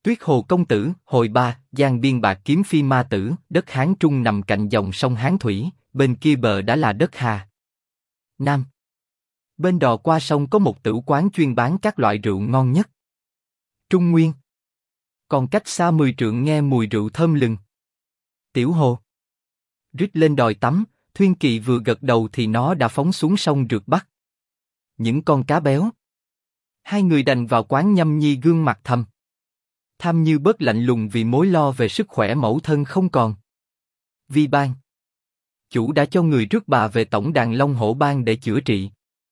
Tuyết Hồ công tử, hồi 3, Giang biên bạc kiếm phi ma tử, đất Hán Trung nằm cạnh dòng sông Hán Thủy, bên kia bờ đã là đất Hà Nam. Bên đò qua sông có một tửu quán chuyên bán các loại rượu ngon nhất Trung Nguyên. Còn cách xa 10 trượng nghe mùi rượu thơm lừng. Tiểu Hồ rít lên đòi tắm, Thuyên Kỳ vừa gật đầu thì nó đã phóng xuống sông rượt bắt những con cá béo. Hai người đành vào quán nhâm nhi gương mặt thầm tham như bớt lạnh lùng vì mối lo về sức khỏe mẫu thân không còn. Vi bang chủ đã cho người rước bà về tổng đàn Long Hổ bang để chữa trị.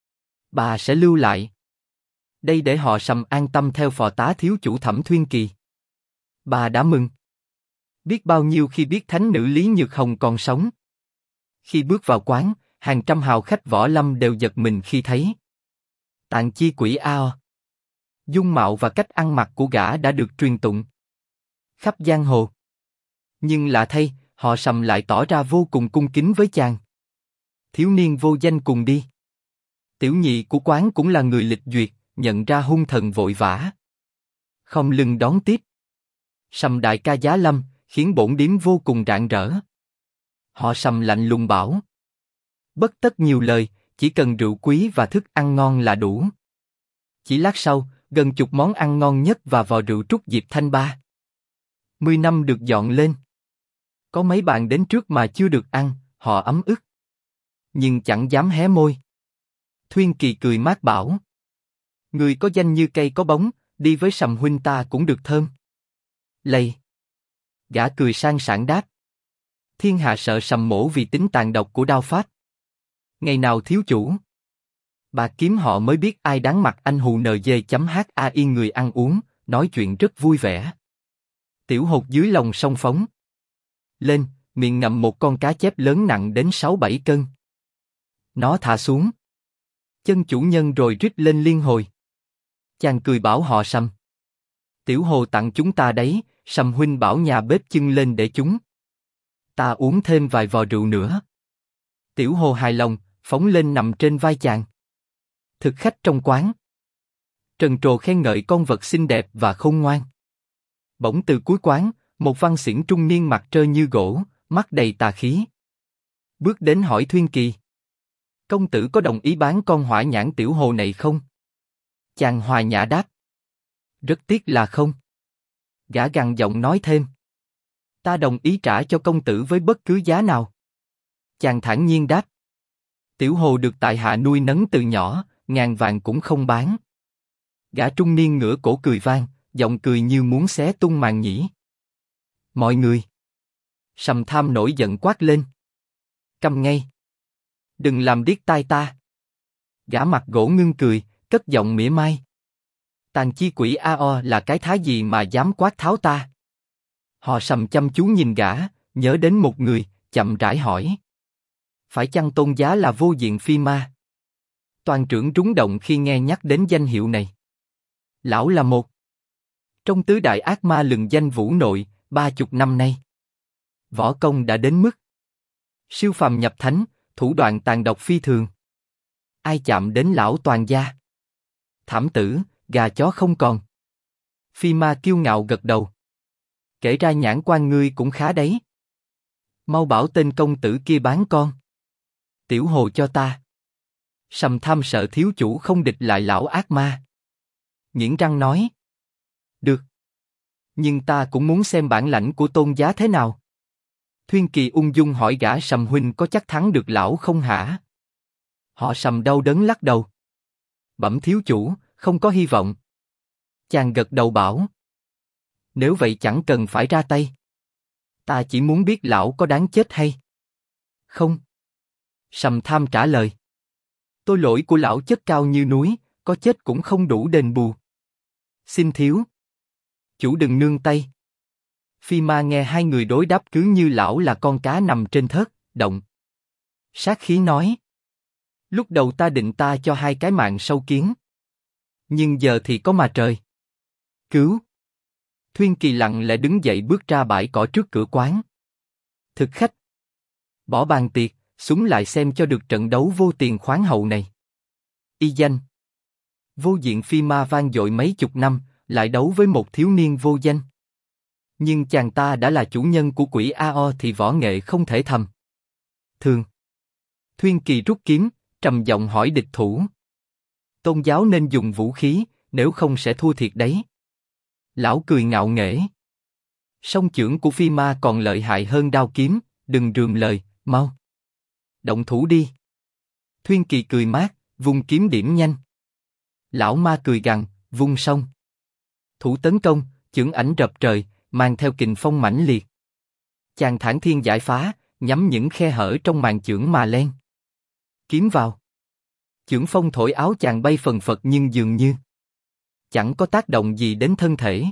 Bà sẽ lưu lại đây để họ Sầm an tâm theo phò tá thiếu chủ Thẩm Thuyên Kỳ. Bà đã mừng biết bao nhiêu khi biết thánh nữ Lý Nhược Hồng còn sống. Khi bước vào quán, hàng trăm hào khách võ lâm đều giật mình khi thấy Tạng Chi Quỷ Ao. Dung mạo và cách ăn mặc của gã đã được truyền tụng khắp giang hồ. Nhưng lạ thay, họ Sầm lại tỏ ra vô cùng cung kính với chàng. Thiếu niên vô danh cùng đi. Tiểu nhị của quán cũng là người lịch duyệt, nhận ra hung thần vội vã không lưng đón tiếp. Sầm đại ca giá lâm, khiến bổn điếm vô cùng rạng rỡ. Họ Sầm lạnh lùng bảo. Bất tất nhiều lời, chỉ cần rượu quý và thức ăn ngon là đủ. Chỉ lát sau, gần chục món ăn ngon nhất và vò rượu trúc Diệp Thanh Ba 10 năm được dọn lên. Có mấy bạn đến trước mà chưa được ăn, họ ấm ức nhưng chẳng dám hé môi. Thuyên Kỳ cười mát bảo. Người có danh như cây có bóng, đi với Sầm huynh ta cũng được thơm. Lầy. Gã cười sang sảng đáp. Thiên hạ sợ Sầm mổ vì tính tàn độc của đao pháp. Ngày nào thiếu chủ bà kiếm họ mới biết ai đáng mặt anh hù NG.HAI người ăn uống, nói chuyện rất vui vẻ. Tiểu Hột dưới lòng sông phóng lên, miệng ngậm một con cá chép lớn nặng đến 6-7 cân. Nó thả xuống chân chủ nhân rồi rít lên liên hồi. Chàng cười bảo họ Sầm. Tiểu Hồ tặng chúng ta đấy, Sầm huynh bảo nhà bếp chưng lên để chúng ta uống thêm vài vò rượu nữa. Tiểu Hồ hài lòng, phóng lên nằm trên vai chàng. Thực khách trong quán trần trồ khen ngợi con vật xinh đẹp và khôn ngoan. Bỗng từ cuối quán, một văn xiển trung niên mặt trơ như gỗ, mắt đầy tà khí bước đến hỏi Thuyên Kỳ. Công tử có đồng ý bán con hỏa nhãn Tiểu Hồ này không? Chàng hòa nhã đáp. Rất tiếc là không. Gã gằn giọng nói thêm. Ta đồng ý trả cho công tử với bất cứ giá nào. Chàng thản nhiên đáp. Tiểu Hồ được tại hạ nuôi nấng từ nhỏ, ngàn vàng cũng không bán. Gã trung niên ngửa cổ cười vang, giọng cười như muốn xé tung màn nhĩ. Mọi người. Sầm Tham nổi giận quát lên. Câm ngay. Đừng làm điếc tai ta. Gã mặt gỗ ngưng cười, cất giọng mỉa mai. Tạng Chi Quỷ Ao là cái thá gì mà dám quát tháo ta? Họ Sầm chăm chú nhìn gã, nhớ đến một người, chậm rãi hỏi. Phải chăng tôn giá là Vô Diện Phi Ma? Toàn trưởng rúng động khi nghe nhắc đến danh hiệu này. Lão là một trong tứ đại ác ma lừng danh vũ nội, 30 năm nay. Võ công đã đến mức siêu phàm nhập thánh, thủ đoạn tàn độc phi thường. Ai chạm đến lão toàn gia thảm tử, gà chó không còn. Phi Ma kiêu ngạo gật đầu. Kể ra nhãn quan ngươi cũng khá đấy. Mau bảo tên công tử kia bán con Tiểu Hồ cho ta. Sầm Tham sợ thiếu chủ không địch lại lão ác ma, nghiến răng nói. Được. Nhưng ta cũng muốn xem bản lãnh của tôn giá thế nào. Thuyên Kỳ ung dung hỏi gã Sầm huynh có chắc thắng được lão không hả? Họ Sầm đau đớn lắc đầu. Bẩm thiếu chủ, không có hy vọng. Chàng gật đầu bảo. Nếu vậy chẳng cần phải ra tay. Ta chỉ muốn biết lão có đáng chết hay không. Sầm Tham trả lời. Tội lỗi của lão chất cao như núi, có chết cũng không đủ đền bù. Xin thiếu chủ đừng nương tay. Phi Ma nghe hai người đối đáp cứ như lão là con cá nằm trên thớt, động sát khí nói. Lúc đầu ta định ta cho hai cái mạng sâu kiến, nhưng giờ thì có mà trời cứu. Thuyên Kỳ lặng lẽ đứng dậy bước ra bãi cỏ trước cửa quán. Thực khách bỏ bàn tiệc, súng lại xem cho được trận đấu vô tiền khoáng hậu này. Y danh Vô Diện Phi Ma vang dội mấy chục năm, lại đấu với một thiếu niên vô danh. Nhưng chàng ta đã là chủ nhân của quỷ AO thì võ nghệ không thể thầm thường. Thuyên Kỳ rút kiếm, trầm giọng hỏi địch thủ. Tôn giáo nên dùng vũ khí, nếu không sẽ thua thiệt đấy. Lão cười ngạo nghễ. Song chưởng của Phi Ma còn lợi hại hơn đao kiếm, đừng rườm lời, mau. Động thủ đi. Thuyên Kỳ cười mát, vung kiếm điểm nhanh. Lão ma cười gằn, vung song. Thủ tấn công, chưởng ảnh rập trời, mang theo kình phong mãnh liệt. Chàng thản thiên giải phá, nhắm những khe hở trong màn chưởng mà len. Kiếm vào. Chưởng phong thổi áo chàng bay phần phật nhưng dường như chẳng có tác động gì đến thân thể.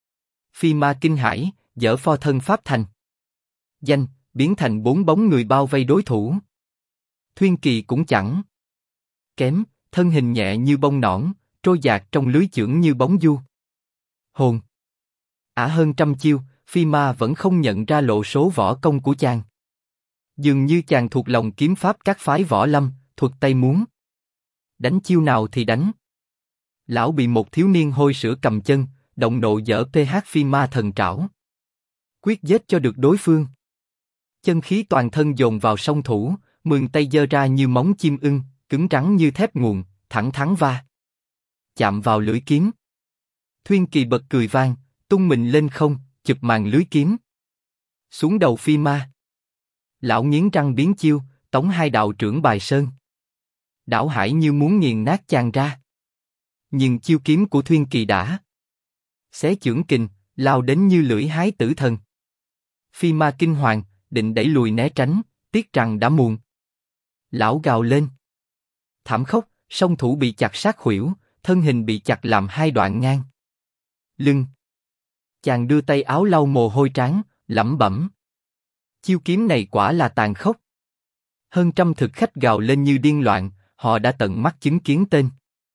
Phi Ma kinh hãi, dở pho thân pháp thành danh, biến thành 4 bóng người bao vây đối thủ. Thuyên Kỳ cũng chẳng kém, thân hình nhẹ như bông nõn, trôi dạt trong lưới chưởng như bóng du. Hồn. Ả hơn trăm chiêu, Phi Ma vẫn không nhận ra lộ số võ công của chàng. Dường như chàng thuộc lòng kiếm pháp các phái võ lâm, thuật tay muốn đánh chiêu nào thì đánh. Lão bị một thiếu niên hôi sữa cầm chân, động nộ dở PH Phi Ma thần trảo. Quyết giết cho được đối phương. Chân khí toàn thân dồn vào song thủ, 10 tay giơ ra như móng chim ưng, cứng rắn như thép nguồn, thẳng thắn va chạm vào lưỡi kiếm. Thuyên Kỳ bật cười vang, tung mình lên không, chụp màn lưới kiếm xuống đầu Phi Ma. Lão nghiến răng biến chiêu, tống 2 đạo trưởng bài sơn. Đảo hải như muốn nghiền nát chàng ra. Nhưng chiêu kiếm của Thuyên Kỳ đã xé chưởng kình, lao đến như lưỡi hái tử thần. Phi Ma kinh hoàng, định đẩy lùi né tránh, tiếc rằng đã muộn. Lão gào lên thảm khốc, song thủ bị chặt sát khuỷu, thân hình bị chặt làm 2 đoạn ngang lưng. Chàng đưa tay áo lau mồ hôi trán, lẩm bẩm. Chiêu kiếm này quả là tàn khốc. Hơn trăm thực khách gào lên như điên loạn, họ đã tận mắt chứng kiến tên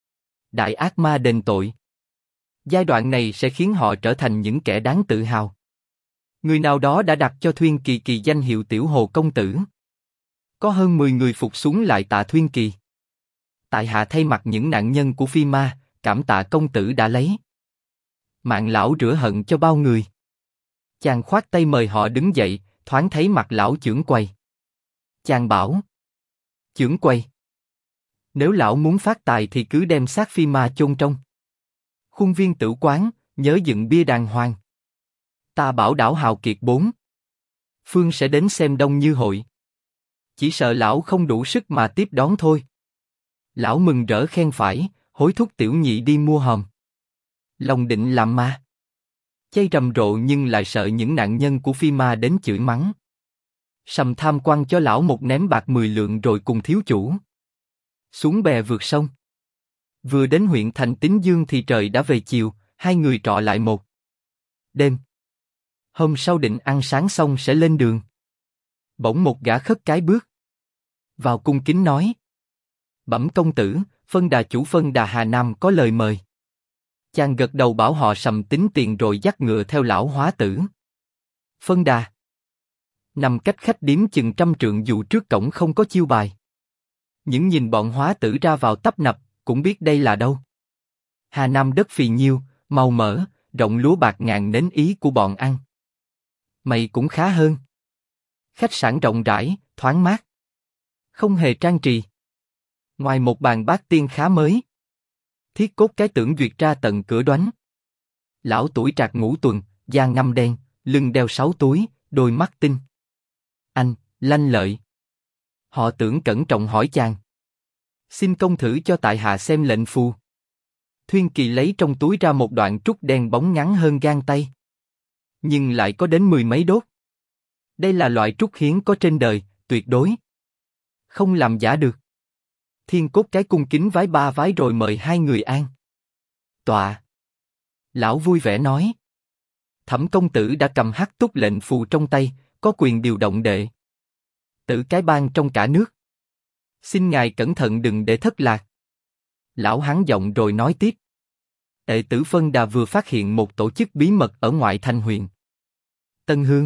đại ác ma đền tội. Giai đoạn này sẽ khiến họ trở thành những kẻ đáng tự hào. Người nào đó đã đặt cho Thuyên Kỳ kỳ danh hiệu Tiểu Hồ Công Tử. Có hơn 10 người phục xuống lại tạ Thuyên Kỳ. Tại hạ thay mặt những nạn nhân của Phi Ma, cảm tạ công tử đã lấy mạng lão rửa hận cho bao người. Chàng khoát tay mời họ đứng dậy, thoáng thấy mặt lão chưởng quầy. Chàng bảo: Chưởng quầy, nếu lão muốn phát tài thì cứ đem xác Phi Ma chôn trong khuôn viên tử quán, nhớ dựng bia đàng hoàng. Ta bảo đảo hào kiệt 4 phương sẽ đến xem đông như hội. Chỉ sợ lão không đủ sức mà tiếp đón thôi. Lão mừng rỡ khen phải, hối thúc tiểu nhị đi mua hòm. Lòng định làm ma chay rầm rộ nhưng lại sợ những nạn nhân của Phi Ma đến chửi mắng. Sầm tham quăng cho lão một ném bạc 10 lượng rồi cùng thiếu chủ xuống bè vượt sông. Vừa đến huyện thành Tín Dương thì trời đã về chiều, 2 người trọ lại một đêm. Hôm sau định ăn sáng xong sẽ lên đường. Bỗng một gã khất cái bước vào cung kính nói: Bẩm công tử, phân đà chủ phân đà Hà Nam có lời mời. Chàng gật đầu bảo họ sầm tính tiền rồi dắt ngựa theo lão hóa tử. Phân đà nằm cách khách điếm chừng 100 trượng, dù trước cổng không có chiêu bài. Những nhìn bọn hóa tử ra vào tấp nập, cũng biết đây là đâu. Hà Nam đất phì nhiêu, màu mỡ, rộng lúa bạc ngàn nến ý của bọn ăn. Mày cũng khá hơn. Khách sạn rộng rãi, thoáng mát. Không hề trang trì. Ngoài một bàn bát tiên khá mới. Thiết cốt cái tưởng duyệt ra tận cửa đoánh. Lão tuổi trạc ngũ tuần, da ngăm đen, lưng đeo 6 túi, đôi mắt tinh anh, lanh lợi. Họ tưởng cẩn trọng hỏi chàng: Xin công thử cho tại hạ xem lệnh phù. Thuyên Kỳ lấy trong túi ra một đoạn trúc đen bóng ngắn hơn gang tay, nhưng lại có đến 10 mấy đốt. Đây là loại trúc hiếm có trên đời, tuyệt đối không làm giả được. Thiên Cốt cái cung kính vái 3 vái rồi mời 2 người an tọa. Lão vui vẻ nói: Thẩm công tử đã cầm hắc túc lệnh phù trong tay, có quyền điều động đệ tử cái bang trong cả nước. Xin ngài cẩn thận đừng để thất lạc. Lão hắn giọng rồi nói tiếp: Đệ tử phân đà vừa phát hiện một tổ chức bí mật ở ngoại thành huyện Tân Hương.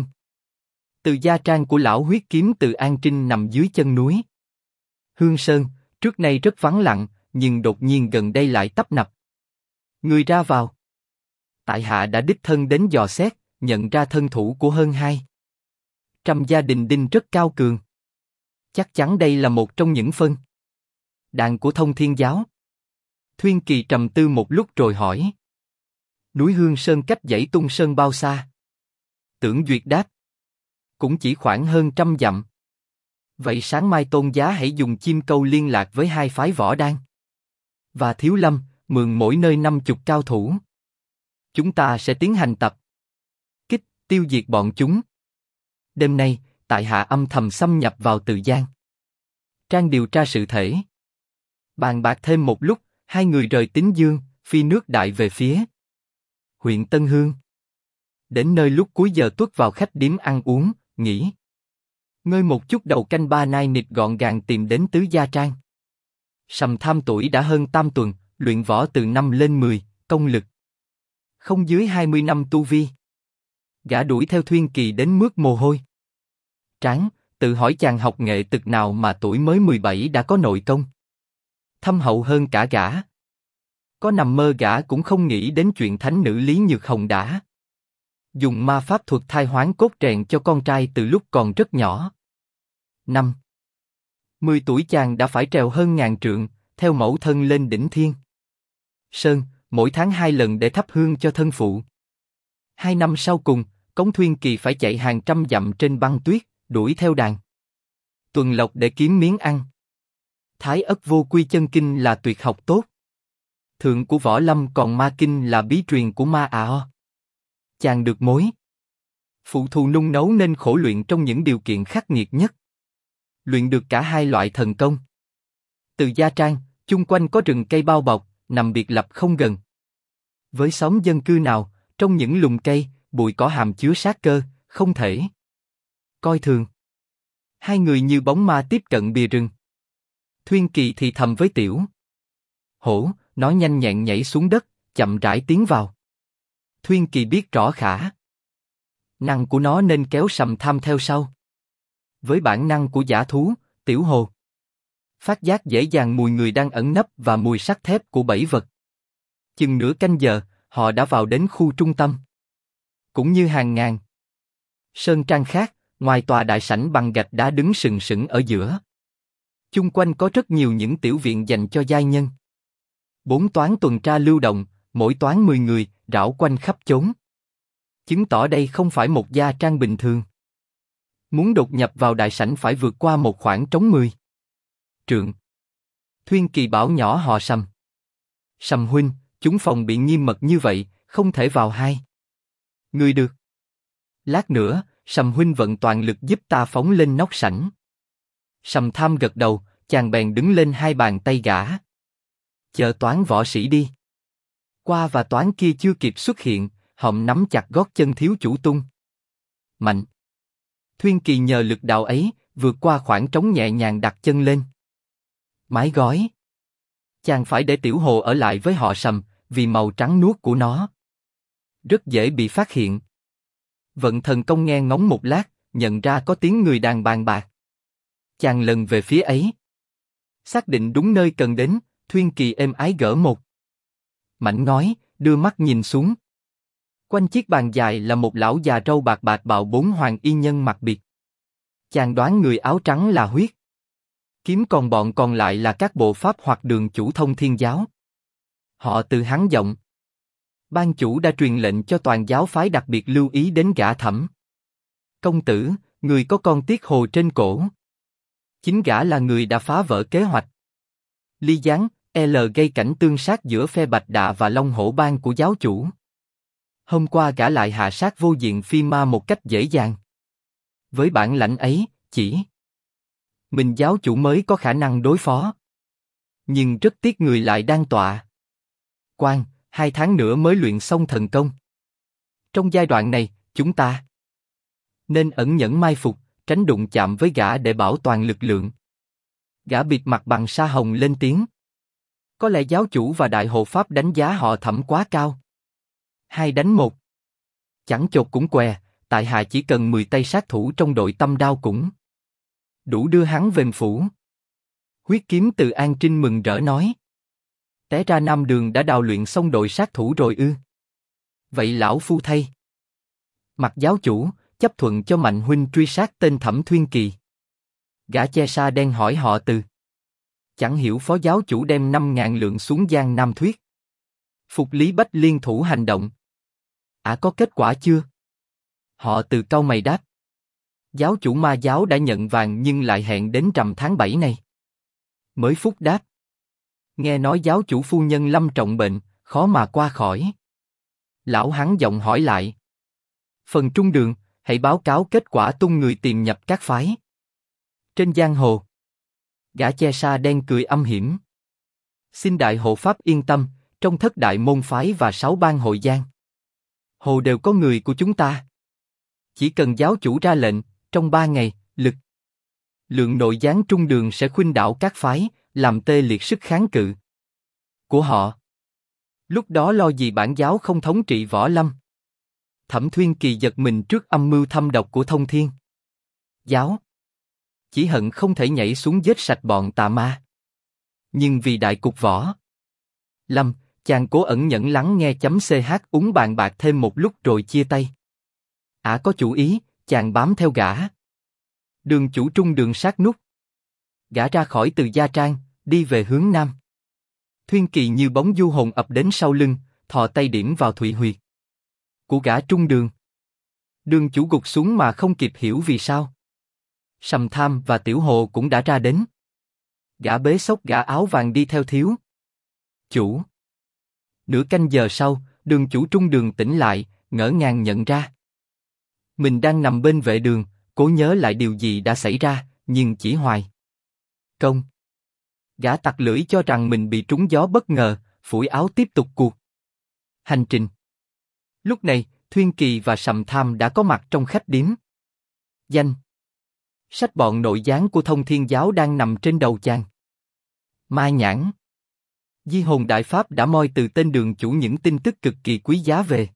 Từ gia trang của lão huyết kiếm từ An Trinh nằm dưới chân núi Hương Sơn, trước nay rất vắng lặng, nhưng đột nhiên gần đây lại tấp nập người ra vào. Tại hạ đã đích thân đến dò xét, nhận ra thân thủ của hơn 200 gia đình đinh rất cao cường. Chắc chắn đây là một trong những phân đàn của Thông Thiên giáo. Thuyên Kỳ trầm tư một lúc rồi hỏi. Núi Hương Sơn cách Dãy Tung Sơn bao xa? Tưởng Duyệt đáp. Cũng chỉ khoảng hơn 100 dặm. Vậy sáng mai Tôn giá hãy dùng chim câu liên lạc với hai phái Võ Đan và Thiếu Lâm, mượn mỗi nơi 50 cao thủ. Chúng ta sẽ tiến hành tập kích, tiêu diệt bọn chúng. Đêm nay, tại hạ âm thầm xâm nhập vào Từ Giang Trang điều tra sự thể. Bàn bạc thêm một lúc, hai người rời Tín Dương, phi nước đại về phía huyện Tân Hương. Đến nơi lúc cuối giờ tuất vào khách điếm ăn uống, nghỉ ngơi một chút, đầu canh 3 nai nịt gọn gàng tìm đến Tứ Gia Trang. Sầm Tham tuổi đã hơn tam tuần, luyện võ từ 5 lên 10, công lực không dưới 20 năm tu vi. Gã đuổi theo Thuyên Kỳ đến mướt mồ hôi trán, tự hỏi chàng học nghệ tực nào mà tuổi mới 17 đã có nội công thâm hậu hơn cả gã. Có nằm mơ gã cũng không nghĩ đến chuyện thánh nữ Lý Nhược Hồng đã dùng ma pháp thuật thai hoán cốt rèn cho con trai từ lúc còn rất nhỏ. 10 tuổi chàng đã phải trèo hơn 1000 trượng, theo mẫu thân lên đỉnh Thiên Sơn, mỗi tháng 2 lần để thắp hương cho thân phụ. 2 năm sau cùng, Cống Thuyên Kỳ phải chạy hàng trăm dặm trên băng tuyết, đuổi theo đàn Tuần Lộc để kiếm miếng ăn. Thái Ất Vô Quy Chân Kinh là tuyệt học tốt. Thượng của Võ Lâm, còn Ma Kinh là bí truyền của Ma A. Chàng được mối phụ thù nung nấu nên khổ luyện trong những điều kiện khắc nghiệt nhất. Luyện được cả hai loại thần công. Từ Gia Trang, chung quanh có rừng cây bao bọc, nằm biệt lập không gần với xóm dân cư nào. Trong những lùm cây, bụi cỏ hàm chứa sát cơ, không thể coi thường. Hai người như bóng ma tiếp cận bìa rừng. Thuyên Kỳ thì thầm với Tiểu Hổ, nó nhanh nhẹn nhảy xuống đất, chậm rãi tiến vào. Thuyên Kỳ biết rõ khả năng của nó nên kéo Sầm Tham theo sau. Với bản năng của dã thú, Tiểu Hồ phát giác dễ dàng mùi người đang ẩn nấp và mùi sắt thép của bẫy vật. Chừng nửa canh giờ, họ đã vào đến khu trung tâm. Cũng như hàng ngàn sơn trang khác, ngoài tòa đại sảnh bằng gạch đá đứng sừng sững ở giữa. Chung quanh có rất nhiều những tiểu viện dành cho giai nhân. 4 toán tuần tra lưu động, mỗi toán 10 người, rảo quanh khắp chốn. Chứng tỏ đây không phải một gia trang bình thường. Muốn đột nhập vào đại sảnh phải vượt qua một khoảng trống 10 trượng. Thuyên Kỳ bảo nhỏ họ Sầm. Sầm huynh, chúng phòng bị nghiêm mật như vậy, không thể vào hai người được. Lát nữa, Sầm huynh vận toàn lực giúp ta phóng lên nóc sảnh. Sầm Tham gật đầu, chàng bèn đứng lên hai bàn tay gã. Chờ toán võ sĩ đi qua và toán kia chưa kịp xuất hiện, họng nắm chặt gót chân thiếu chủ tung mạnh. Thuyên Kỳ nhờ lực đạo ấy, vượt qua khoảng trống nhẹ nhàng đặt chân lên mái gói. Chàng phải để Tiểu Hồ ở lại với họ Sầm, vì màu trắng nuốt của nó rất dễ bị phát hiện. Vận thần công nghe ngóng một lát, nhận ra có tiếng người đàn bàn bạc. Chàng lần về phía ấy, xác định đúng nơi cần đến. Thuyên Kỳ êm ái gỡ một mảnh ngói, đưa mắt nhìn xuống. Quanh chiếc bàn dài là một lão già râu bạc bạc bạo 4 hoàng y nhân mặc biệt. Chàng đoán người áo trắng là Huyết Kiếm, còn bọn còn lại là các bộ pháp hoặc đường chủ Thông Thiên giáo. Họ từ hắn giọng. Ban chủ đã truyền lệnh cho toàn giáo phái đặc biệt lưu ý đến gã Thẩm công tử, người có con tiết hồ trên cổ. Chính gã là người đã phá vỡ kế hoạch ly gián, gây cảnh tương sát giữa phe Bạch Đà và Long Hổ Bang của giáo chủ. Hôm qua gã lại hạ sát vô diện phi ma một cách dễ dàng. Với bản lãnh ấy, chỉ mình giáo chủ mới có khả năng đối phó. Nhưng rất tiếc người lại đang tọa quan, 2 tháng nữa mới luyện xong thần công. Trong giai đoạn này, chúng ta nên ẩn nhẫn mai phục, tránh đụng chạm với gã để bảo toàn lực lượng. Gã bịt mặt bằng sa hồng lên tiếng. Có lẽ giáo chủ và đại hộ pháp đánh giá họ Thẩm quá cao. 2 đánh 1 chẳng chột cũng què, tại hạ chỉ cần 10 tay sát thủ trong đội Tâm Đao cũng đủ đưa hắn về phủ. Huyết Kiếm từ An Trinh mừng rỡ nói. Té ra Nam Đường đã đào luyện xong đội sát thủ rồi ư? Vậy lão phu thay mặt giáo chủ, chấp thuận cho Mạnh huynh truy sát tên Thẩm Thuyên Kỳ. Gã che sa đen hỏi họ Từ. Chẳng hiểu phó giáo chủ đem 5.000 lượng xuống Giang Nam thuyết phục Lý Bách liên thủ hành động. Có kết quả chưa? Họ Từ cau mày đáp. Giáo chủ ma giáo đã nhận vàng nhưng lại hẹn đến rằm tháng 7 này. Mới Phúc đáp. Nghe nói giáo chủ phu nhân lâm trọng bệnh, khó mà qua khỏi. Lão hắn giọng hỏi lại. Phần trung đường, hãy báo cáo kết quả tung người tìm nhập các phái. Trên giang hồ. Gã che sa đen cười âm hiểm. Xin đại hộ pháp yên tâm, trong thất đại môn phái và 6 bang hội giang hồ đều có người của chúng ta. Chỉ cần giáo chủ ra lệnh, trong 3 ngày, lực lượng nội gián trung đường sẽ khuynh đảo các phái, làm tê liệt sức kháng cự của họ. Lúc đó lo gì bản giáo không thống trị võ lâm. Thẩm Thuyên Kỳ giật mình trước âm mưu thâm độc của Thông Thiên giáo, chỉ hận không thể nhảy xuống giết sạch bọn tà ma. Nhưng vì đại cục võ lâm, chàng cố ẩn nhẫn lắng nghe ch uống bàn bạc thêm một lúc rồi chia tay. Có chủ ý, chàng bám theo gã. Đường chủ trung đường sát nút. Gã ra khỏi Từ Gia Trang, đi về hướng nam. Thuyên Kỳ như bóng du hồn ập đến sau lưng, thò tay điểm vào thụy huyệt của gã trung đường. Đường chủ gục xuống mà không kịp hiểu vì sao. Sầm Tham và Tiểu Hồ cũng đã ra đến. Gã bế xốc gã áo vàng đi theo thiếu chủ. Nửa canh giờ sau, đường chủ trung đường tỉnh lại, ngỡ ngàng nhận ra mình đang nằm bên vệ đường, cố nhớ lại điều gì đã xảy ra, nhưng chỉ hoài công. Gã tặc lưỡi cho rằng mình bị trúng gió bất ngờ, phủi áo tiếp tục cuộc hành trình. Lúc này, Thuyên Kỳ và Sầm Tham đã có mặt trong khách điếm. Danh sách bọn nội gián của Thông Thiên giáo đang nằm trên đầu chàng. Ma nhãn Di hồn đại pháp đã moi từ tên đường chủ những tin tức cực kỳ quý giá về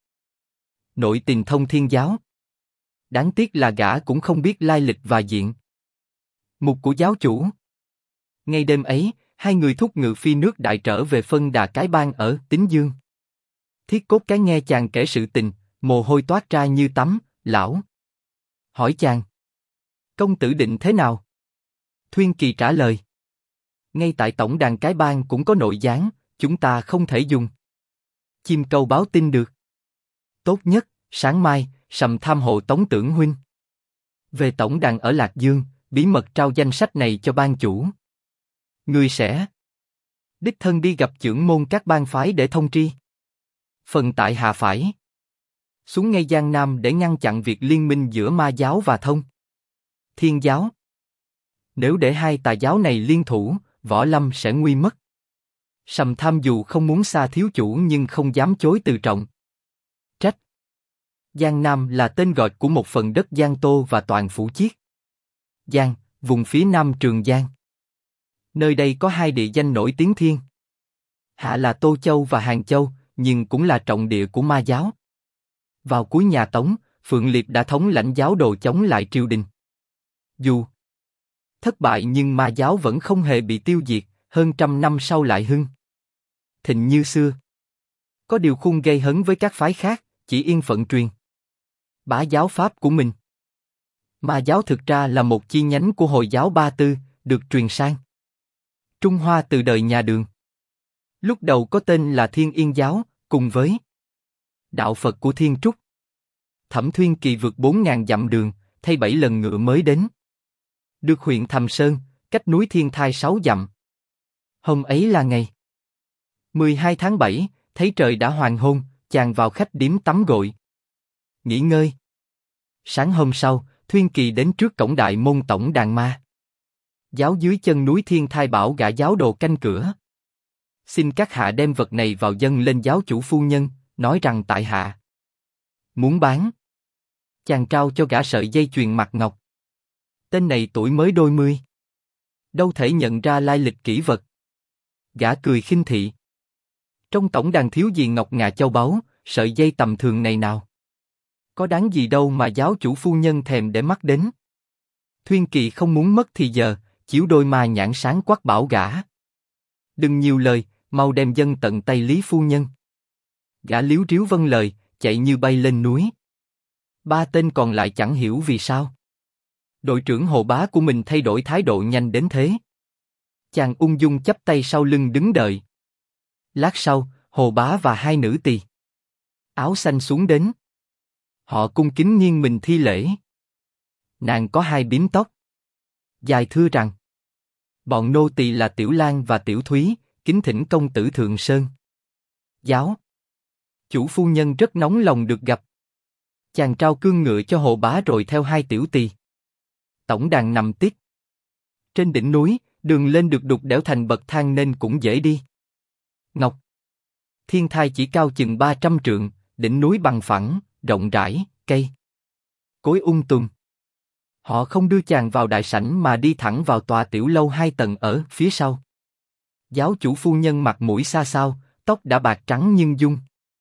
nội tình Thông Thiên giáo. Đáng tiếc là gã cũng không biết lai lịch và diện mục của giáo chủ. Ngay đêm ấy, hai người thúc ngự phi nước đại trở về phân đà cái bang ở Tín Dương. Thiết Cốt Cái nghe chàng kể sự tình, mồ hôi toát ra như tắm. Lão hỏi chàng, công tử định thế nào? Thuyên Kỳ trả lời, ngay tại tổng đàn cái bang cũng có nội gián, chúng ta không thể dùng chim câu báo tin được. Tốt nhất, sáng mai, Sầm Tham hộ tống Tưởng huynh về tổng đàn ở Lạc Dương, bí mật trao danh sách này cho ban chủ. Người sẽ đích thân đi gặp chưởng môn các bang phái để thông tri. Phần tại hạ phải xuống ngay Giang Nam để ngăn chặn việc liên minh giữa ma giáo và Thông Thiên giáo. Nếu để hai tà giáo này liên thủ, võ lâm sẽ nguy mất. Sầm Tham dù không muốn xa thiếu chủ nhưng không dám chối từ trọng trách. Giang Nam là tên gọi của một phần đất Giang Tô và toàn phủ Chiết Giang, vùng phía nam Trường Giang. Nơi đây có hai địa danh nổi tiếng thiên hạ là Tô Châu và Hàng Châu, nhưng cũng là trọng địa của ma giáo. Vào cuối nhà Tống, Phượng Liệt đã thống lãnh giáo đồ chống lại triều đình. Dù thất bại nhưng ma giáo vẫn không hề bị tiêu diệt, hơn trăm năm sau lại hưng thịnh như xưa. Có điều khung gây hấn với các phái khác, chỉ yên phận truyền bá giáo pháp của mình. Ma giáo thực ra là một chi nhánh của Hồi giáo Ba Tư, được truyền sang Trung Hoa từ đời nhà Đường. Lúc đầu có tên là Thiên Yên giáo, cùng với đạo Phật của Thiên Trúc. Thẩm Thuyên Kỳ vượt 4.000 dặm đường, thay 7 lần ngựa mới đến được huyện Thầm Sơn, cách núi Thiên Thai 6 dặm. Hôm ấy là ngày 12 tháng 7, thấy trời đã hoàng hôn, chàng vào khách điếm tắm gội nghỉ ngơi. Sáng hôm sau, Thuyên Kỳ đến trước cổng đại môn tổng đàn ma giáo dưới chân núi Thiên Thai bảo gã giáo đồ canh cửa. Xin các hạ đem vật này vào dâng lên giáo chủ phu nhân, nói rằng tại hạ muốn bán. Chàng trao cho gã sợi dây chuyền mặt ngọc. Tên này tuổi mới đôi mươi, đâu thể nhận ra lai lịch kỹ vật. Gã cười khinh thị. Trong tổng đàn thiếu gì ngọc ngà châu báu, sợi dây tầm thường này nào có đáng gì đâu mà giáo chủ phu nhân thèm để mắt đến. Thuyên Kỳ không muốn mất thì giờ, chiếu đôi ma nhãn sáng quát bảo gã. Đừng nhiều lời, mau đem dâng tận tay Lý phu nhân. Gã líu ríu vâng lời, chạy như bay lên núi. Ba tên còn lại chẳng hiểu vì sao đội trưởng Hồ Bá của mình thay đổi thái độ nhanh đến thế. Chàng ung dung chắp tay sau lưng đứng đợi. Lát sau, Hồ Bá và hai nữ tỳ áo xanh xuống đến. Họ cung kính nghiêng mình thi lễ. Nàng có hai bím tóc dài thưa rằng: bọn nô tỳ là Tiểu Lan và Tiểu Thúy, kính thỉnh công tử Thượng Sơn giáo chủ phu nhân rất nóng lòng được gặp. Chàng trao cương ngựa cho Hồ Bá rồi theo hai tiểu tỳ. Tổng đàn nằm tít trên đỉnh núi, đường lên được đục đẽo thành bậc thang nên cũng dễ đi. Ngọc Thiên Thai chỉ cao chừng 300 trượng, đỉnh núi bằng phẳng, rộng rãi, cây cối tùm. Họ không đưa chàng vào đại sảnh mà đi thẳng vào tòa tiểu lâu 2 tầng ở phía sau. Giáo chủ phu nhân mặt mũi xa xao, tóc đã bạc trắng nhưng dung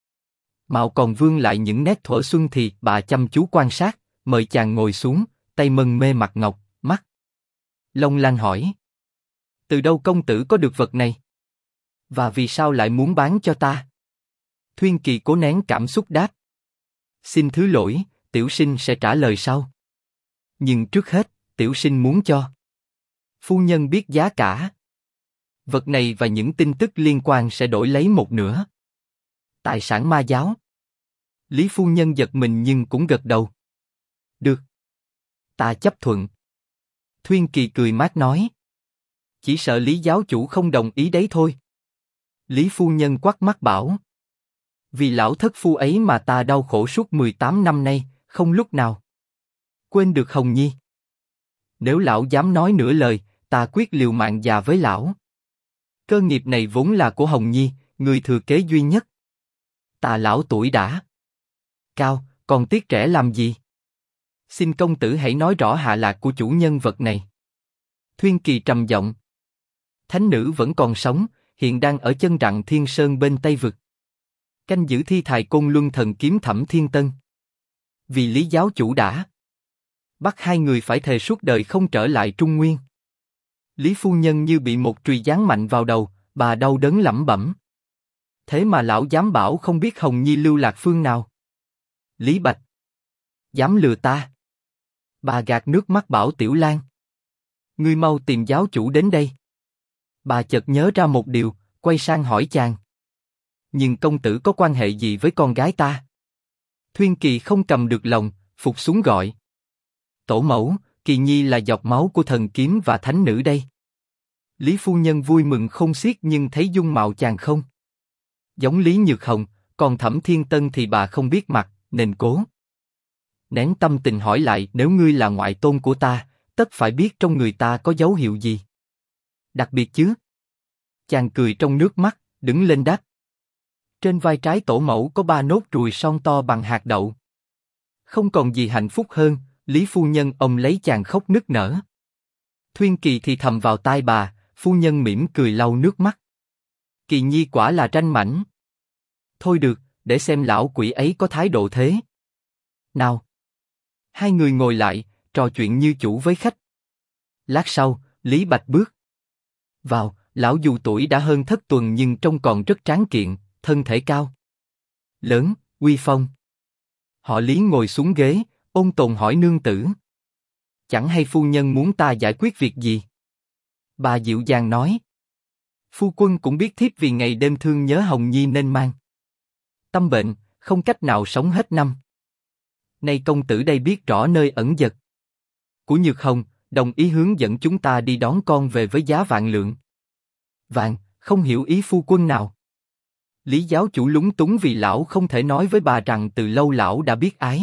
mạo còn vương lại những nét thuở xuân thì bà chăm chú quan sát, mời chàng ngồi xuống, tay mân mê mặt ngọc, mắt long lanh hỏi: từ đâu công tử có được vật này? Và vì sao lại muốn bán cho ta? Thuyên Kỳ cố nén cảm xúc đáp: xin thứ lỗi, tiểu sinh sẽ trả lời sau. Nhưng trước hết, tiểu sinh muốn cho phu nhân biết giá cả. Vật này và những tin tức liên quan sẽ đổi lấy một nửa tài sản Ma giáo. Lý phu nhân giật mình nhưng cũng gật đầu. Được, ta chấp thuận. Thuyên Kỳ cười mát nói: chỉ sợ Lý giáo chủ không đồng ý đấy thôi. Lý phu nhân quắt mắt bảo: vì lão thất phu ấy mà ta đau khổ suốt 18 năm nay, không lúc nào quên được Hồng Nhi. Nếu lão dám nói nửa lời, ta quyết liều mạng già với lão. Cơ nghiệp này vốn là của Hồng Nhi, người thừa kế duy nhất. Ta lão tuổi đã cao, còn tiếc trẻ làm gì? Xin công tử hãy nói rõ hạ lạc của chủ nhân vật này. Thuyên Kỳ trầm giọng: thánh nữ vẫn còn sống, hiện đang ở chân rặng Thiên Sơn bên Tây Vực, canh giữ thi thài Côn Luân thần kiếm Thẩm Thiên Tân. Vì Lý giáo chủ đã bắt hai người phải thề suốt đời không trở lại Trung Nguyên. Lý phu nhân như bị một chùy giáng mạnh vào đầu, bà đau đớn lẩm bẩm: thế mà lão dám bảo không biết Hồng Nhi lưu lạc phương nào? Lý Bạch dám lừa ta? Bà gạt nước mắt bảo Tiểu Lan: ngươi mau tìm giáo chủ đến đây. Bà chợt nhớ ra một điều, quay sang hỏi chàng: nhưng công tử có quan hệ gì với con gái ta? Thuyên Kỳ không cầm được lòng, phục xuống gọi: tổ mẫu, Kỳ Nhi là giọt máu của thần kiếm và thánh nữ đây. Lý phu nhân vui mừng khôn xiết nhưng thấy dung mạo chàng không giống Lý Nhược Hồng, còn Thẩm Thiên Tân thì bà không biết mặt, nên cố nén tâm tình hỏi lại: nếu ngươi là ngoại tôn của ta, tất phải biết trong người ta có dấu hiệu gì đặc biệt chứ? Chàng cười trong nước mắt, đứng lên đáp: trên vai trái tổ mẫu có 3 nốt ruồi son to bằng hạt đậu. Không còn gì hạnh phúc hơn. Lý phu nhân ông lấy chàng khóc nức nở. Thuyên Kỳ thì thầm vào tai bà, phu nhân mỉm cười lau nước mắt. Kỳ Nhi quả là tranh mảnh. Thôi được, để xem lão quỷ ấy có thái độ thế nào. Hai người ngồi lại, trò chuyện như chủ với khách. Lát sau, Lý Bạch bước vào. Lão dù tuổi đã hơn thất tuần nhưng trông còn rất tráng kiện, thân thể cao lớn, uy phong. Họ Lý ngồi xuống ghế, ôn tồn hỏi nương tử: chẳng hay phu nhân muốn ta giải quyết việc gì? Bà dịu dàng nói: phu quân cũng biết thiếp vì ngày đêm thương nhớ Hồng Nhi nên mang tâm bệnh, không cách nào sống hết năm. Nay công tử đây biết rõ nơi ẩn dật của Nhược Hồng, đồng ý hướng dẫn chúng ta đi đón con về với giá vạn lượng vàng, không hiểu ý phu quân nào. Lý giáo chủ lúng túng vì lão không thể nói với bà rằng từ lâu lão đã biết ái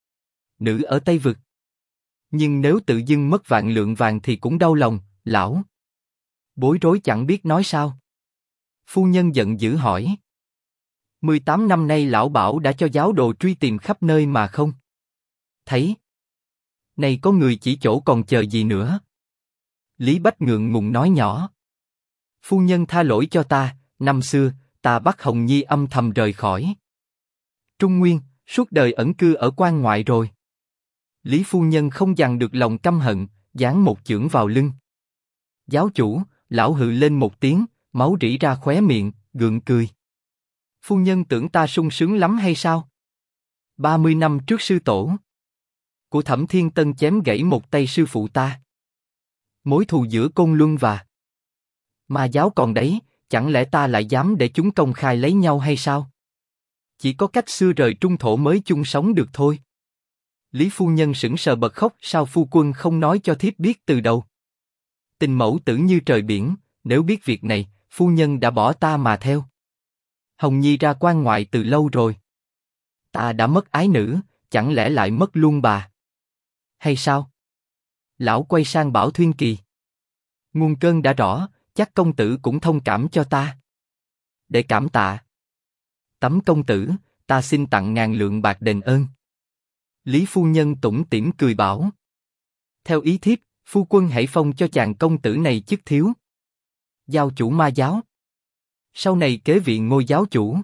nữ ở Tây Vực. Nhưng nếu tự dưng mất vạn lượng vàng thì cũng đau lòng, lão bối rối chẳng biết nói sao. Phu nhân giận dữ hỏi: 18 năm nay lão bảo đã cho giáo đồ truy tìm khắp nơi mà không thấy. Này có người chỉ chỗ còn chờ gì nữa? Lý Bách ngượng ngùng nói nhỏ: phu nhân tha lỗi cho ta, năm xưa ta bắt Hồng Nhi âm thầm rời khỏi Trung Nguyên, suốt đời ẩn cư ở quan ngoại rồi. Lý phu nhân không dằn được lòng căm hận, giáng một chưởng vào lưng giáo chủ. Lão hừ lên một tiếng, máu rỉ ra khóe miệng, gượng cười: phu nhân tưởng ta sung sướng lắm hay sao? 30 năm trước sư tổ của Thẩm Thiên Tân chém gãy một tay sư phụ ta. Mối thù giữa Côn Luân và Ma giáo còn đấy, chẳng lẽ ta lại dám để chúng công khai lấy nhau hay sao? Chỉ có cách xưa rời trung thổ mới chung sống được thôi. Lý phu nhân sững sờ bật khóc, sao phu quân không nói cho thiếp biết từ đầu? Tình mẫu tử như trời biển, nếu biết việc này, phu nhân đã bỏ ta mà theo. Hồng Nhi ra quan ngoại từ lâu rồi. Ta đã mất ái nữ, chẳng lẽ lại mất luôn bà? Hay sao? Lão quay sang bảo Thuyên Kỳ. Nguồn cơn đã rõ, chắc công tử cũng thông cảm cho ta. Để cảm tạ. Tấm công tử, ta xin tặng 1000 lượng bạc đền ơn. Lý phu nhân tủm tỉm cười bảo. Theo ý thiếp, phu quân hãy phong cho chàng công tử này chức thiếu giáo chủ Ma giáo. Sau này kế vị ngôi giáo chủ.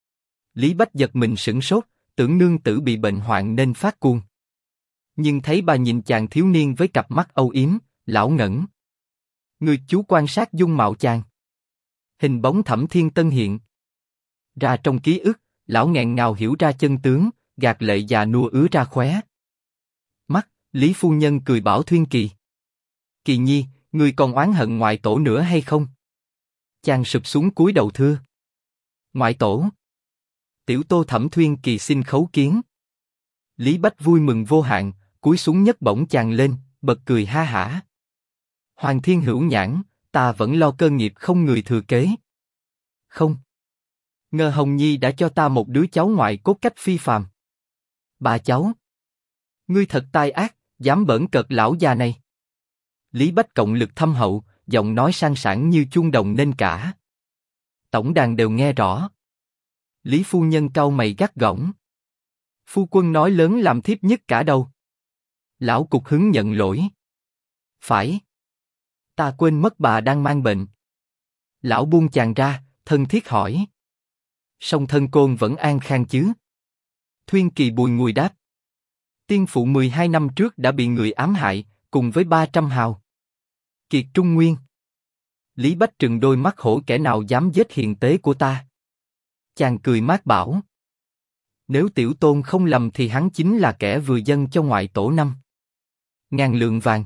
Lý Bách giật mình sửng sốt, tưởng nương tử bị bệnh hoạn nên phát cuồng. Nhưng thấy bà nhìn chàng thiếu niên với cặp mắt âu yếm, lão ngẩn. Người chú quan sát dung mạo chàng. Hình bóng Thẩm Thiên Tân hiện ra trong ký ức, lão nghẹn ngào hiểu ra chân tướng, gạt lệ già nua ứa ra khóe mắt. Lý phu nhân cười bảo Thuyên Kỳ. Kỳ nhi, ngươi còn oán hận ngoại tổ nữa hay không? Chàng sụp xuống cúi đầu thưa. Ngoại tổ. Tiểu tô Thẩm Thuyên Kỳ xin khấu kiến. Lý Bách vui mừng vô hạn, cúi xuống nhấc bổng chàng lên, bật cười ha hả. Hoàng thiên hữu nhãn, ta vẫn lo cơ nghiệp không người thừa kế. Không ngờ Hồng Nhi đã cho ta một đứa cháu ngoại cốt cách phi phàm. Bà cháu, ngươi thật tai ác, dám bỡn cợt lão già này. Lý Bách cộng lực thâm hậu, giọng nói sang sảng như chuông đồng nên cả tổng đàn đều nghe rõ. Lý phu nhân cau mày gắt gỏng. Phu quân nói lớn làm thiếp nhất cả đầu. Lão cục hứng nhận lỗi. Phải. Ta quên mất bà đang mang bệnh. Lão buông chàng ra, thân thiết hỏi. Song thân côn vẫn an khang chứ? Thuyên Kỳ bùi ngùi đáp. Tiên phụ 12 năm trước đã bị người ám hại, cùng với 300 hào kiệt Trung Nguyên. Lý Bách trừng đôi mắt hổ, kẻ nào dám giết hiền tế của ta? Chàng cười mát bảo. Nếu tiểu tôn không lầm thì hắn chính là kẻ vừa dâng cho ngoại tổ 5.000 lượng vàng.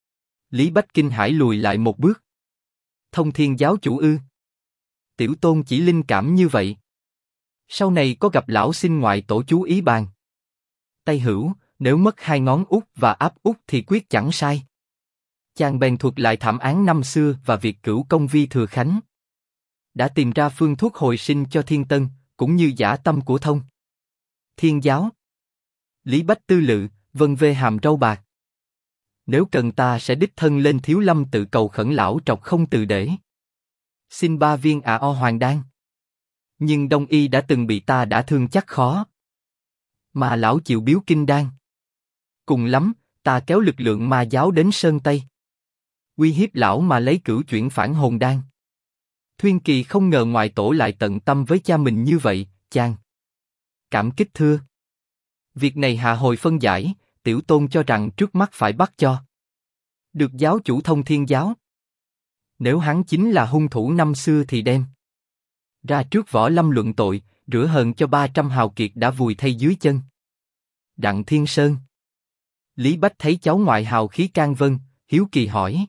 Lý Bách kinh hãi lùi lại một bước. Thông Thiên giáo chủ ư? Tiểu tôn chỉ linh cảm như vậy. Sau này có gặp lão xin ngoại tổ chú ý bàn. Tay hữu, nếu mất 2 ngón út và áp út thì quyết chẳng sai. Chàng bèn thuật lại thảm án năm xưa và việc cửu công vi thừa khánh. Đã tìm ra phương thuốc hồi sinh cho Thiên Tân, cũng như dã tâm của Thông Thiên giáo. Lý Bách tư lự, vân vê hàm râu bạc. Nếu cần ta sẽ đích thân lên Thiếu Lâm tự cầu khẩn lão trọc không từ để. Xin 3 viên o hoàng đan. Nhưng Đông y đã từng bị ta đã thương chắc khó. Mà lão chịu biếu kinh đan. Cùng lắm, ta kéo lực lượng Ma giáo đến Sơn Tây. Uy hiếp lão mà lấy cửu chuyển phản hồn đan. Thuyên Kỳ không ngờ ngoại tổ lại tận tâm với cha mình như vậy, chàng cảm kích thưa. Việc này hạ hồi phân giải, tiểu tôn cho rằng trước mắt phải bắt cho được giáo chủ Thông Thiên giáo. Nếu hắn chính là hung thủ năm xưa thì đem ra trước võ lâm luận tội, rửa hờn cho 300 hào kiệt đã vùi thay dưới chân Đặng Thiên Sơn. Lý Bách thấy cháu ngoại hào khí can vân, hiếu kỳ hỏi.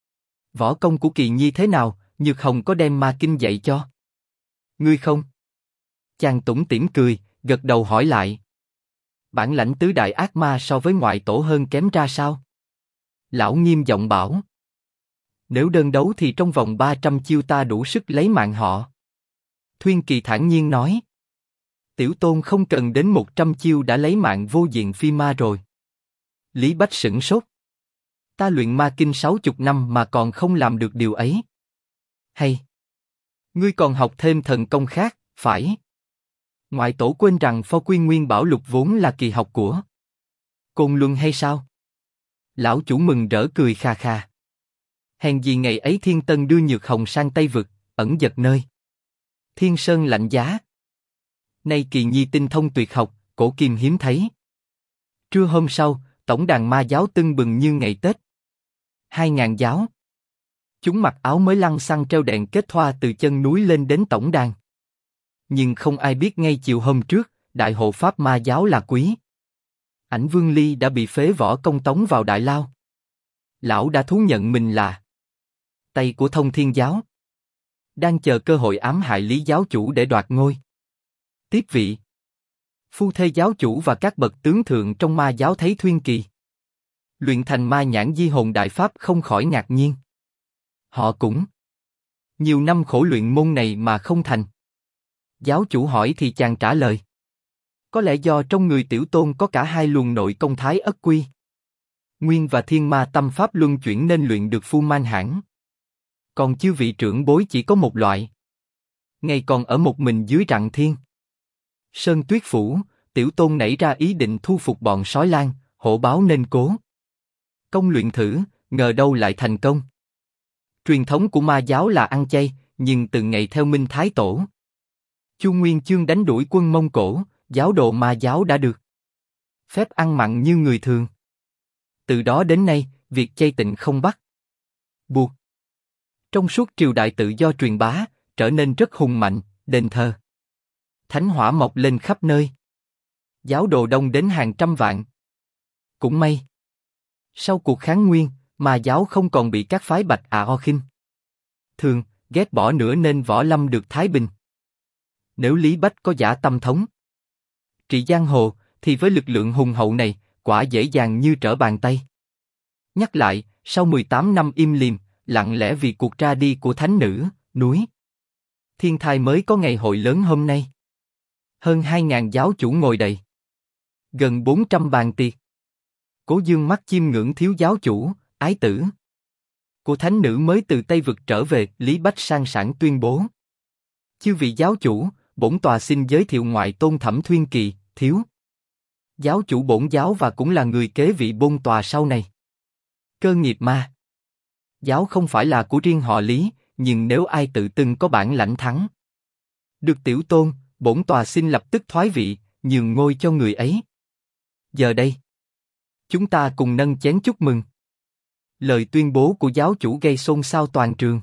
Võ công của Kỳ nhi thế nào, Nhược Hồng có đem ma kinh dạy cho ngươi không? Chàng tủm tỉm cười, gật đầu hỏi lại. Bản lãnh tứ đại ác ma so với ngoại tổ hơn kém ra sao? Lão nghiêm giọng bảo. Nếu đơn đấu thì trong vòng 300 chiêu ta đủ sức lấy mạng họ. Thuyên Kỳ thản nhiên nói. Tiểu tôn không cần đến 100 chiêu đã lấy mạng vô diện phi ma rồi. Lý Bách sửng sốt. Ta luyện ma kinh 60 năm mà còn không làm được điều ấy. Hay, ngươi còn học thêm thần công khác, phải? Ngoại tổ quên rằng Phó Quy Nguyên Bảo Lục vốn là kỳ học của Côn Luân hay sao? Lão chủ mừng rỡ cười khà khà. Hèn gì ngày ấy Thiên Tân đưa Nhược Hồng sang Tây Vực, ẩn giật nơi Thiên Sơn lạnh giá. Nay Kỳ nhi tinh thông tuyệt học, cổ kim hiếm thấy. Trưa hôm sau, tổng đàn Ma giáo tưng bừng như ngày Tết. 2000 giáo. Chúng mặc áo mới lăng xăng treo đèn kết hoa từ chân núi lên đến tổng đàn. Nhưng không ai biết ngay chiều hôm trước, đại hộ pháp ma giáo là Quý Ảnh Vương Ly đã bị phế võ công tống vào đại lao. Lão đã thú nhận mình là tay của Thông Thiên giáo, đang chờ cơ hội ám hại Lý giáo chủ để đoạt ngôi. Tiếp vị, phu thê giáo chủ và các bậc tướng thượng trong ma giáo thấy Thuyên Kỳ luyện thành ma nhãn di hồn đại pháp không khỏi ngạc nhiên. Họ cũng nhiều năm khổ luyện môn này mà không thành. Giáo chủ hỏi thì chàng trả lời: có lẽ do trong người tiểu tôn có cả hai luồng nội công thái ất quy nguyên và thiên ma tâm pháp luân chuyển nên luyện được phu man hãn. Còn chư vị trưởng bối chỉ có một loại. Ngày còn ở một mình dưới Rặng Thiên Sơn Tuyết Phủ, tiểu tôn nảy ra ý định thu phục bọn sói lang, hổ báo nên cố công luyện thử, ngờ đâu lại thành công. Truyền thống của ma giáo là ăn chay, nhưng từ ngày theo Minh Thái Tổ, Chu Nguyên Chương đánh đuổi quân Mông Cổ, giáo đồ ma giáo đã được phép ăn mặn như người thường. Từ đó đến nay, việc chay tịnh không bắt buộc. Trong suốt triều đại tự do truyền bá, trở nên rất hùng mạnh, đền thờ thánh hỏa mọc lên khắp nơi. Giáo đồ đông đến hàng trăm vạn. Cũng may, sau cuộc kháng Nguyên, ma giáo không còn bị các phái Bạch O khinh thường, ghét bỏ nữa nên võ lâm được thái bình. Nếu Lý Bách có giả tâm thống trị giang hồ, thì với lực lượng hùng hậu này, quả dễ dàng như trở bàn tay. Nhắc lại, sau 18 năm im lìm, lặng lẽ vì cuộc ra đi của thánh nữ, núi Thiên Thai mới có ngày hội lớn hôm nay. Hơn 2.000 giáo chủ ngồi đầy. Gần 400 bàn tiệc. Cố Dương mắt chiêm ngưỡng thiếu giáo chủ, ái tử của thánh nữ mới từ Tây Vực trở về. Lý Bách sang sảng tuyên bố: chư vị giáo chủ, bổn tòa xin giới thiệu ngoại tôn Thẩm Thuyên Kỳ, thiếu giáo chủ bổn giáo và cũng là người kế vị bôn tòa sau này. Cơ nghiệp ma giáo không phải là của riêng họ Lý, nhưng nếu ai tự từng có bản lãnh thắng được tiểu tôn, bổn tòa xin lập tức thoái vị, nhường ngôi cho người ấy. Giờ đây, chúng ta cùng nâng chén chúc mừng. Lời tuyên bố của giáo chủ gây xôn xao toàn trường.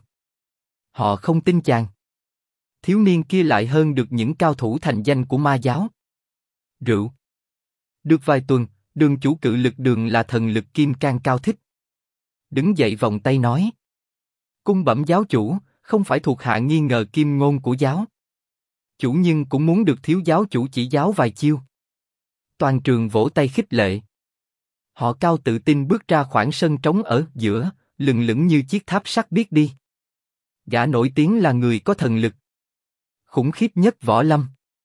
Họ không tin chàng thiếu niên kia lại hơn được những cao thủ thành danh của ma giáo. Rượu được vài tuần, đường chủ Cự Lực Đường là thần lực kim cang Cao Thích đứng dậy vòng tay nói: cung bẩm giáo chủ, không phải thuộc hạ nghi ngờ kim ngôn của giáo chủ, nhưng cũng muốn được thiếu giáo chủ chỉ giáo vài chiêu. Toàn trường vỗ tay khích lệ. Họ Cao tự tin bước ra khoảng sân trống ở giữa, lừng lững như chiếc tháp sắt biết đi. Gã nổi tiếng là người có thần lực khủng khiếp nhất võ lâm.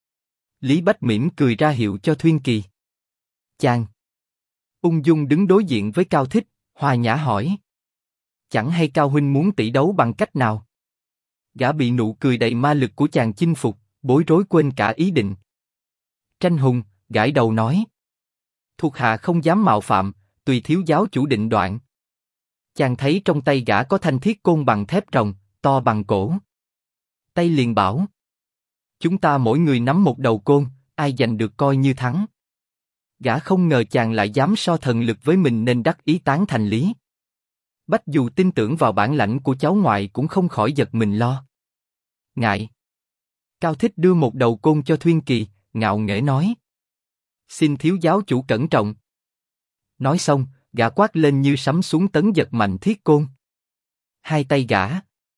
Lý Bách mỉm cười ra hiệu cho Thuyên Kỳ. Chàng ung dung đứng đối diện với Cao Thích, hòa nhã hỏi: chẳng hay Cao huynh muốn tỷ đấu bằng cách nào? Gã bị nụ cười đầy ma lực của chàng chinh phục, bối rối quên cả ý định. Tranh hùng gãi đầu nói: thuộc hạ không dám mạo phạm, tùy thiếu giáo chủ định đoạt. Chàng thấy trong tay gã có thanh thiết côn bằng thép rồng, to bằng cổ tay, liền bảo: chúng ta mỗi người nắm một đầu côn, ai giành được coi như thắng. Gã không ngờ chàng lại dám so thần lực với mình nên đắc ý tán thành Lý Bách dù tin tưởng vào bản lãnh của cháu ngoại cũng không khỏi giật mình lo ngại. Cao Thích đưa một đầu côn cho Thuyên Kỳ, ngạo nghễ nói: xin thiếu giáo chủ cẩn trọng. Nói xong, gã quát lên như sấm xuống tấn giật mạnh thiết côn. Hai tay gã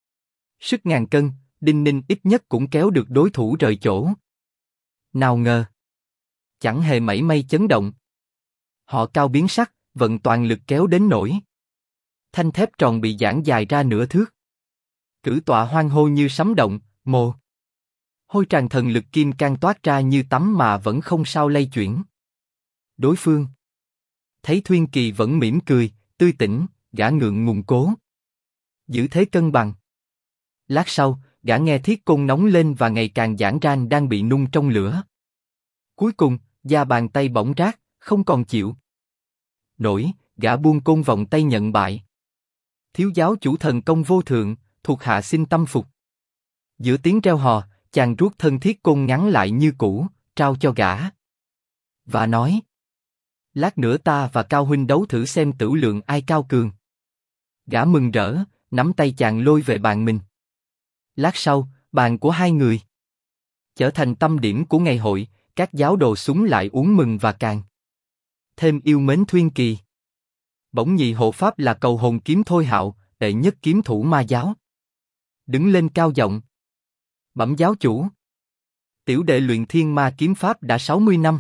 sức ngàn cân, đinh ninh ít nhất cũng kéo được đối thủ rời chỗ. Nào ngờ, chẳng hề mảy may chấn động. Họ Cao biến sắc, vận toàn lực kéo đến nỗi thanh thép tròn bị giãn dài ra nửa thước. Cử tọa hoang hô như sấm động, mồ hôi tràn thần lực kim cang toát ra như tắm mà vẫn không sao lay chuyển. Đối phương thấy Thuyên Kỳ vẫn mỉm cười, tươi tỉnh, gã ngượng ngùng cố giữ thế cân bằng. Lát sau, gã nghe thiết côn nóng lên và ngày càng giãn ra đang bị nung trong lửa. Cuối cùng, da bàn tay bỗng rát, không còn chịu nổi, gã buông côn vòng tay nhận bại. Thiếu giáo chủ thần công vô thượng, thuộc hạ xin tâm phục. Giữa tiếng reo hò, chàng rút thân thiết côn ngắn lại như cũ, trao cho gã và nói: lát nữa ta và Cao huynh đấu thử xem tửu lượng ai cao cường. Gã mừng rỡ, nắm tay chàng lôi về bàn mình. Lát sau, bàn của hai người trở thành tâm điểm của ngày hội, Các giáo đồ súng lại uống mừng và càng thêm yêu mến Thuyên Kỳ. Bỗng nhị hộ pháp là Cầu Hồn Kiếm Thôi Hạo, đệ nhất kiếm thủ ma giáo, đứng lên cao giọng: Bẩm giáo chủ, tiểu đệ luyện thiên ma kiếm pháp đã 60 năm.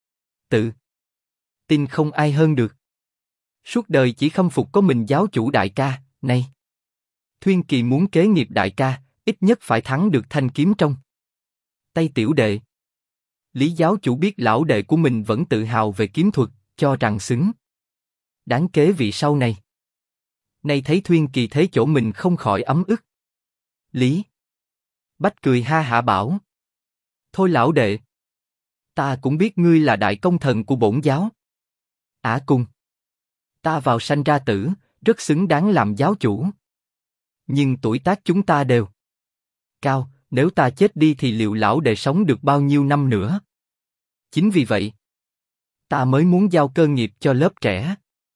Tự tin không ai hơn được. Suốt đời chỉ khâm phục có mình giáo chủ đại ca, này. Thuyên Kỳ muốn kế nghiệp đại ca, ít nhất phải thắng được thanh kiếm trong tay tiểu đệ. Lý giáo chủ biết lão đệ của mình vẫn tự hào về kiếm thuật, cho rằng xứng đáng kế vị sau này. Nay thấy Thuyên Kỳ thế chỗ mình không khỏi ấm ức. Lý Bách cười ha hả bảo: Thôi lão đệ, ta cũng biết ngươi là đại công thần của bổn giáo. Cùng ta vào sanh ra tử, rất xứng đáng làm giáo chủ. Nhưng tuổi tác chúng ta đều cao, nếu ta chết đi thì liệu lão đệ sống được bao nhiêu năm nữa? Chính vì vậy, ta mới muốn giao cơ nghiệp cho lớp trẻ.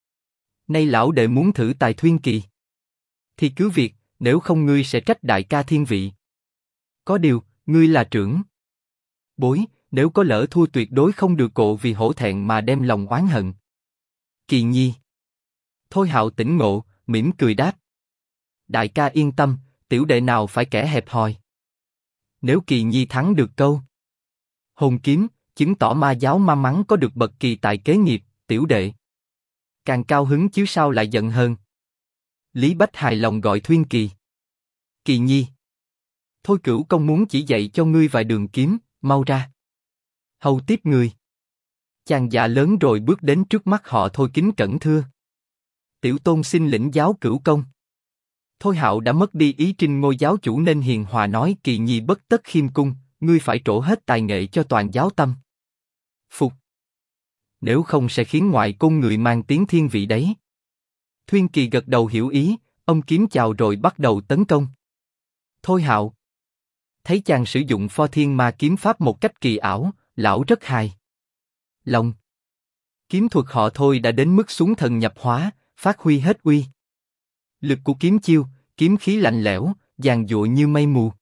Nay lão đệ muốn thử tài Thuyên Kỳ, thì cứ việc, nếu không ngươi sẽ trách đại ca thiên vị. Có điều, ngươi là trưởng bối, nếu có lỡ thua tuyệt đối không được cộ vì hổ thẹn mà đem lòng oán hận. Kỳ nhi. Thôi Hạo tỉnh ngộ, mỉm cười đáp: Đại ca yên tâm, tiểu đệ nào phải kẻ hẹp hòi. Nếu Kỳ nhi thắng được câu hồn kiếm, chứng tỏ ma giáo may mắn có được bậc kỳ tài kế nghiệp, tiểu đệ càng cao hứng chứ sao lại giận hơn. Lý Bách hài lòng gọi Thuyên Kỳ: Kỳ nhi, thôi cửu công muốn chỉ dạy cho ngươi vài đường kiếm, mau ra hầu tiếp người. Chàng già lớn rồi bước đến trước mắt họ Thôi kính cẩn thưa: Tiểu tôn xin lĩnh giáo cửu công. Thôi Hạo đã mất đi ý trinh ngôi giáo chủ nên hiền hòa nói: Kỳ nhi bất tất khiêm cung, ngươi phải trổ hết tài nghệ cho toàn giáo tâm phục. Nếu không sẽ khiến ngoại cung người mang tiếng thiên vị đấy. Thuyên Kỳ gật đầu hiểu ý, ông kiếm chào rồi bắt đầu tấn công. Thôi Hạo thấy chàng sử dụng Pho Thiên Ma kiếm pháp một cách kỳ ảo, lão rất hài lòng. Kiếm thuật họ Thôi đã đến mức xuống thần nhập hóa, phát huy hết uy lực của kiếm chiêu, kiếm khí lạnh lẽo, giàn giụa như mây mù.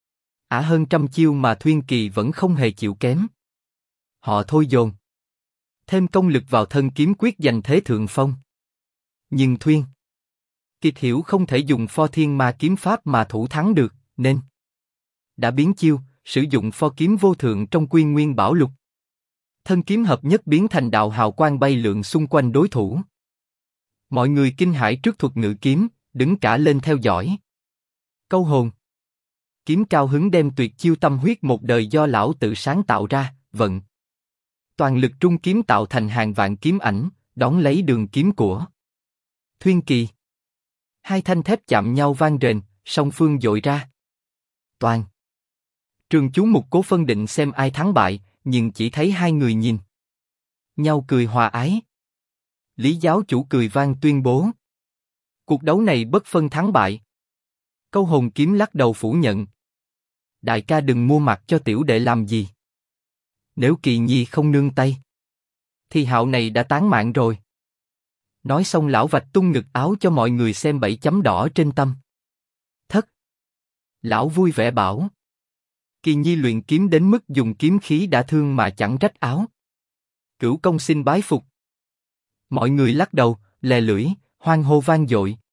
Hơn trăm chiêu mà Thuyên Kỳ vẫn không hề chịu kém. Họ Thôi dồn thêm công lực vào thân kiếm quyết giành thế thượng phong. Nhưng Thuyên Kỳ hiểu không thể dùng Pho Thiên Ma kiếm pháp mà thủ thắng được, nên đã biến chiêu, sử dụng pho kiếm vô thượng trong Quy Nguyên Bảo Lục. Thân kiếm hợp nhất biến thành đạo hào quang bay lượn xung quanh đối thủ. Mọi người kinh hãi trước thuật ngự kiếm, đứng cả lên theo dõi. Câu hồn kiếm cao hứng đem tuyệt chiêu tâm huyết một đời do lão tự sáng tạo ra, vận toàn lực trung kiếm tạo thành hàng vạn kiếm ảnh, đón lấy đường kiếm của Thuyên Kỳ. Hai thanh thép chạm nhau vang rền, song phương dội ra. Toàn trường chú mục cố phân định xem ai thắng bại, nhưng chỉ thấy hai người nhìn nhau cười hòa ái. Lý giáo chủ cười vang tuyên bố: Cuộc đấu này bất phân thắng bại. Câu hồn kiếm lắc đầu phủ nhận: Đại ca đừng mua mặt cho tiểu đệ làm gì. Nếu Kỳ nhi không nương tay, thì Hạo này đã tán mạng rồi. Nói xong lão vạch tung ngực áo cho mọi người xem 7 chấm đỏ trên tâm thất. Lão vui vẻ bảo: Kỳ nhi luyện kiếm đến mức dùng kiếm khí đã thương mà chẳng rách áo. Cửu công xin bái phục. Mọi người lắc đầu, lè lưỡi, hoan hô vang dội.